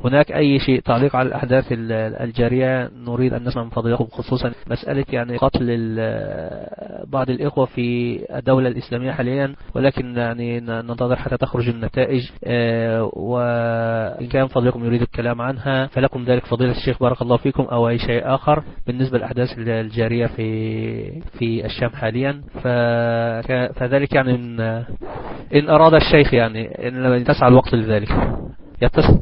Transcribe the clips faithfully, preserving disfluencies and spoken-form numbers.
هناك أي شيء تعليق على الأحداث الجارية نريد أن نسمع من فضيلتكم، خصوصا مسألة يعني قتل بعض الإخوة في الدولة الإسلامية حاليا، ولكن يعني ننتظر حتى تخرج النتائج، وإن كان فضيلتكم يريد الكلام عنها فلكم ذلك فضيلة الشيخ بارك الله فيكم، أو أي شيء آخر بالنسبة للأحداث الجارية في في الشام حاليا. فذلك يعني إن, إن أراد الشيخ يعني إن تسعى الوقت لذلك يتصل.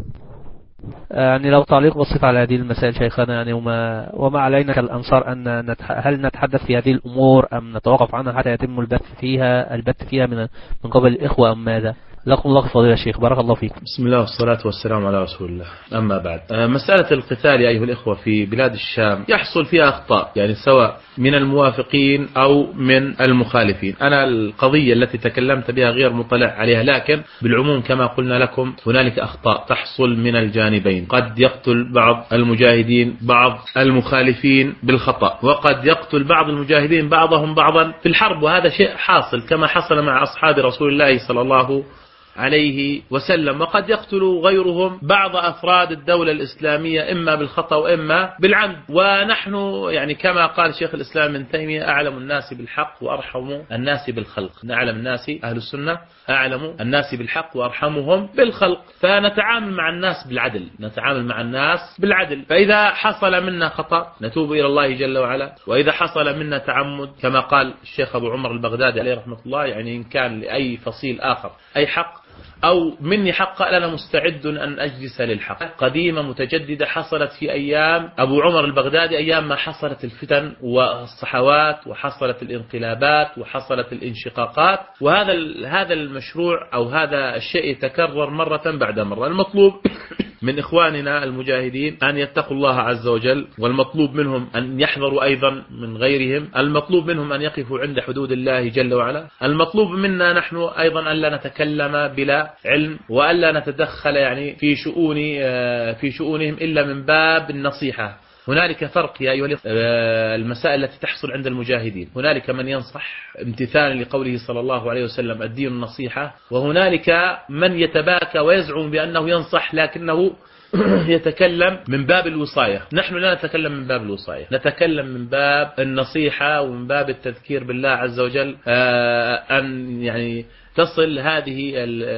يعني لو تعليق بسيط على هذه المسائل شيخنا، يعني وما, وما علينا كالأنصار أن نتح... هل نتحدث في هذه الأمور أم نتوقف عنها حتى يتم البث فيها البث فيها من من قبل الإخوة أم ماذا؟ لكم الله فضيلة الشيخ بارك الله فيكم. بسم الله والصلاة والسلام على رسول الله. أما بعد، مسألة القتال يا أيها الإخوة في بلاد الشام يحصل فيها أخطاء، يعني سواء من الموافقين أو من المخالفين. أنا القضية التي تكلمت بها غير مطلع عليها، لكن بالعموم كما قلنا لكم هنالك أخطاء تحصل من الجانبين. قد يقتل بعض المجاهدين بعض المخالفين بالخطأ، وقد يقتل بعض المجاهدين بعضهم بعضا في الحرب، وهذا شيء حاصل كما حصل مع أصحاب رسول الله صلى الله عليه وسلم. وقد يقتل غيرهم بعض أفراد الدولة الإسلامية إما بالخطأ وإما بالعمد. ونحن يعني كما قال شيخ الإسلام ابن تيمية أعلم الناس بالحق وأرحم الناس بالخلق. نعلم الناس أهل السنة أعلم الناس بالحق وأرحمهم بالخلق، فنتعامل مع الناس بالعدل، نتعامل مع الناس بالعدل. فإذا حصل منا خطأ نتوب إلى الله جل وعلا، وإذا حصل منا تعمد كما قال الشيخ أبو عمر البغدادي عليه رحمة الله، يعني إن كان لأي فصيل آخر أي حق أو مني حق أنا مستعد أن أجلس للحق. قديمة متجددة حصلت في أيام أبو عمر البغدادي، أيام ما حصلت الفتن والصحوات وحصلت الانقلابات وحصلت الانشقاقات، وهذا هذا المشروع أو هذا الشيء يتكرر مرة بعد مرة. المطلوب من إخواننا المجاهدين أن يتقوا الله عز وجل، والمطلوب منهم أن يحذروا أيضا من غيرهم، المطلوب منهم أن يقفوا عند حدود الله جل وعلا، المطلوب منا نحن أيضا أن لا نتكلم بلا علم وألا نتدخل يعني في شؤون في شؤونهم إلا من باب النصيحة. هنالك فرق يا أيها المسائل التي تحصل عند المجاهدين، هنالك من ينصح امتثالا لقوله صلى الله عليه وسلم الدين النصيحة، وهنالك من يتباكى ويزعم بأنه ينصح لكنه يتكلم من باب الوصاية. نحن لا نتكلم من باب الوصاية، نتكلم من باب النصيحة ومن باب التذكير بالله عز وجل، أن يعني تصل هذه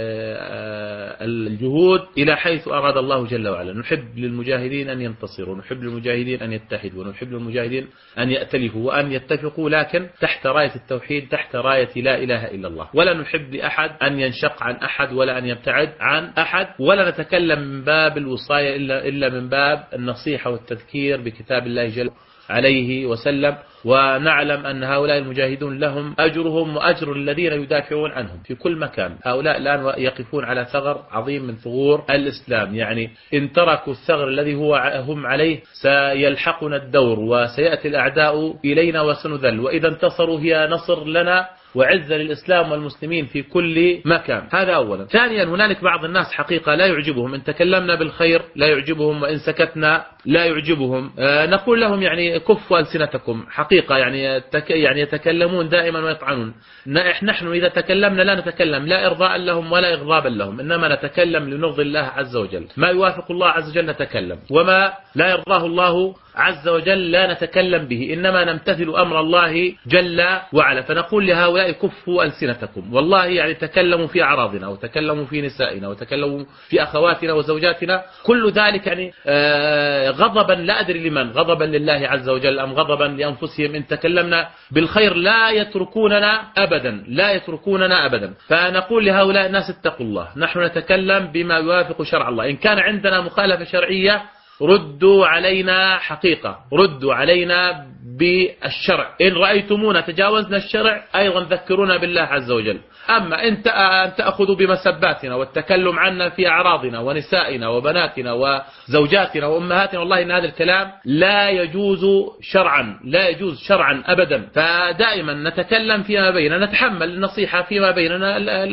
الجهود إلى حيث أراد الله جل وعلا. نحب للمجاهدين أن ينتصروا، نحب للمجاهدين أن يتحدوا، ونحب للمجاهدين أن يأتلفوا وأن يتفقوا، لكن تحت راية التوحيد، تحت راية لا إله إلا الله. ولا نحب لأحد أن ينشق عن أحد ولا أن يبتعد عن أحد، ولا نتكلم من باب الوصاية إلا, إلا من باب النصيحة والتذكير بكتاب الله جل عليه وسلم. ونعلم أن هؤلاء المجاهدون لهم أجرهم وأجر الذين يدافعون عنهم في كل مكان. هؤلاء الآن يقفون على ثغر عظيم من ثغور الإسلام، يعني إن تركوا الثغر الذي هو هم عليه سيلحقنا الدور وسيأتي الأعداء إلينا وسنذل، وإذا انتصروا هي نصر لنا وعزة للإسلام والمسلمين في كل مكان. هذا أولا. ثانيا، هنالك بعض الناس حقيقة لا يعجبهم إن تكلمنا بالخير، لا يعجبهم وإن سكتنا لا يعجبهم. آه نقول لهم يعني كفوا ألسنتكم. حقيقة يعني تك يعني يتكلمون دائما ويطعنون. نحن إذا تكلمنا لا نتكلم لا إرضاء لهم ولا إغضابا لهم، إنما نتكلم لنرضي الله عز وجل. ما يوافق الله عز وجل نتكلم، وما لا يرضاه الله عز وجل لا نتكلم به، إنما نمتثل أمر الله جل وعلا. فنقول لهؤلاء كفوا ألسنتكم. والله يعني تكلموا في أعراضنا وتكلموا في نسائنا وتكلموا في أخواتنا وزوجاتنا، كل ذلك يعني آه غضبا لا أدري لمن، غضبا لله عز وجل أم غضبا لأنفسهم. إن تكلمنا بالخير لا يتركوننا أبدا، لا يتركوننا أبدا. فنقول لهؤلاء الناس اتقوا الله، نحن نتكلم بما يوافق شرع الله. إن كان عندنا مخالفة شرعية ردوا علينا حقيقة، ردوا علينا بالشرع. إن رأيتمونا تجاوزنا الشرع أيضا ذكرونا بالله عز وجل. أما أن تأخذوا بمسباتنا والتكلم عنا في أعراضنا ونسائنا وبناتنا وزوجاتنا وأمهاتنا، والله إن هذا الكلام لا يجوز شرعا، لا يجوز شرعا أبدا. فدائما نتكلم فيما بيننا، نتحمل النصيحة فيما بيننا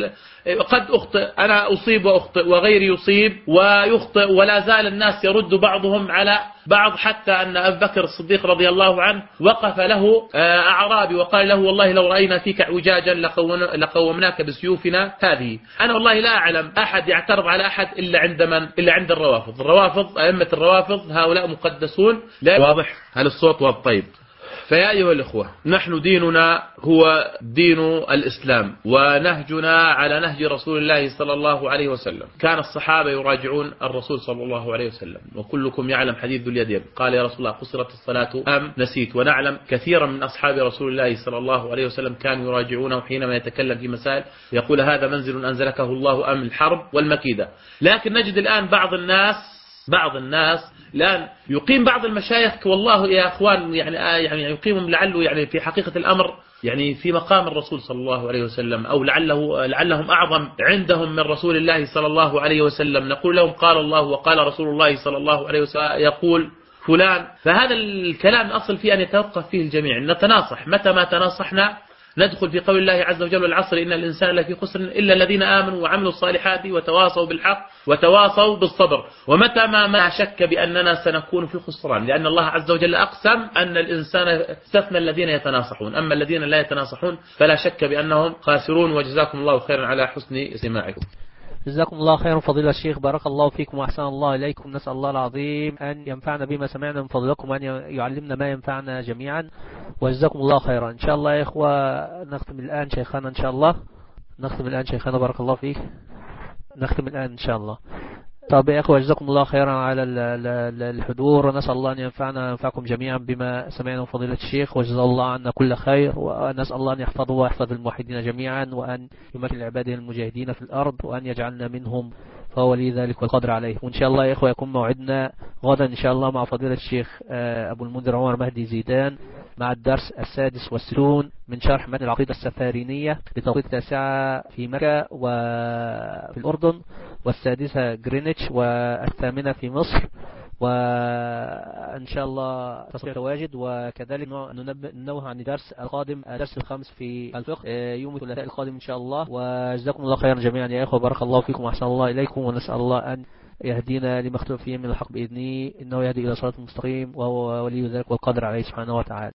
قد أخطئ، أنا أصيب وأخطئ وغيري يصيب ويخطئ، ولا زال الناس يرد بعضهم على بعض، حتى أن أبي بكر الصديق رضي الله عنه وقف له أعرابي وقال له والله لو رأينا فيك اعوجاجا لقومناك بسيوفنا هذه. أنا والله لا أعلم أحد يعترض على أحد إلا عند من؟ إلا عند الروافض. الروافض أئمة الروافض هؤلاء مقدسون. لا واضح؟ هل الصوت واضح؟ طيب. فيا أيها الإخوة، نحن ديننا هو دين الإسلام، ونهجنا على نهج رسول الله صلى الله عليه وسلم. كان الصحابة يراجعون الرسول صلى الله عليه وسلم، وكلكم يعلم حديث ذو اليدين قال يا رسول الله قصرت الصلاة أم نسيت؟ ونعلم كثيرا من أصحاب رسول الله صلى الله عليه وسلم كانوا يراجعونه حينما يتكلم في مسائل يقول هذا منزل أنزلكه الله أم الحرب والمكيدة. لكن نجد الآن بعض الناس بعض الناس الآن يقيم بعض المشايخ والله يا أخوان يعني يعني يقيمهم لعله يعني في حقيقة الأمر يعني في مقام الرسول صلى الله عليه وسلم، أو لعله لعلهم أعظم عندهم من رسول الله صلى الله عليه وسلم. نقول لهم قال الله وقال رسول الله صلى الله عليه وسلم يقول فلان. فهذا الكلام أصل فيه أن يتوقف فيه الجميع، نتناصح. متى ما تناصحنا ندخل في قول الله عز وجل والعصر إن الإنسان لفي خسر إلا الذين آمنوا وعملوا الصالحات وتواصوا بالحق وتواصوا بالصبر. ومتى ما ما شك بأننا سنكون في خسران، لأن الله عز وجل أقسم أن الإنسان استثنى الذين يتناصحون، أما الذين لا يتناصحون فلا شك بأنهم خاسرون. وجزاكم الله خيرا على حسن استماعكم. جزاكم الله خيرا فضيلة الشيخ، بارك الله فيكم وأحسن الله إليكم. نسأل الله العظيم أن ينفعنا بما سمعنا من فضلكم وأن يعلمنا ما ينفعنا جميعا، وجزاكم الله خيرا. إن شاء الله يا إخوة نختم الآن شيخنا، إن شاء الله نختم الآن شيخنا بارك الله فيك، نختم الآن إن شاء الله. طب يا أخوة جزاكم الله خيرا على الحضور، ونسأل الله أن ينفعنا وينفعكم جميعا بما سمعنا من فضيلة الشيخ، وجزا الله عنا كل خير، ونسأل الله أن يحفظه ويحفظ الموحدين جميعا، وأن يمكن عباده المجاهدين في الأرض، وأن يجعلنا منهم، فهو لي ذلك والقدر عليه. وإن شاء الله يا إخوة يكون موعدنا غدا إن شاء الله مع فضيلة الشيخ أبو المنذر عمر مهدي زيدان مع الدرس السادس والستون من شرح متن العقيدة السفارينية بتوقيت التاسعة في مكة وفي الأردن، والسادسة جرينتش، والثامنة في مصر. وإن شاء الله تصبح تواجد. وكذلك ننوه عن درس القادم الدرس الخامس في الفقه يوم الثلاثاء القادم إن شاء الله. وجزاكم الله خيرا جميعا يا إخوة، بارك الله فيكم وأحسن الله إليكم، ونسأل الله أن يهدينا لما اختلف فيه من الحق بإذنه، إنه يهدي إلى صراط مستقيم، وهو ولي ذلك والقادر عليه سبحانه وتعالى.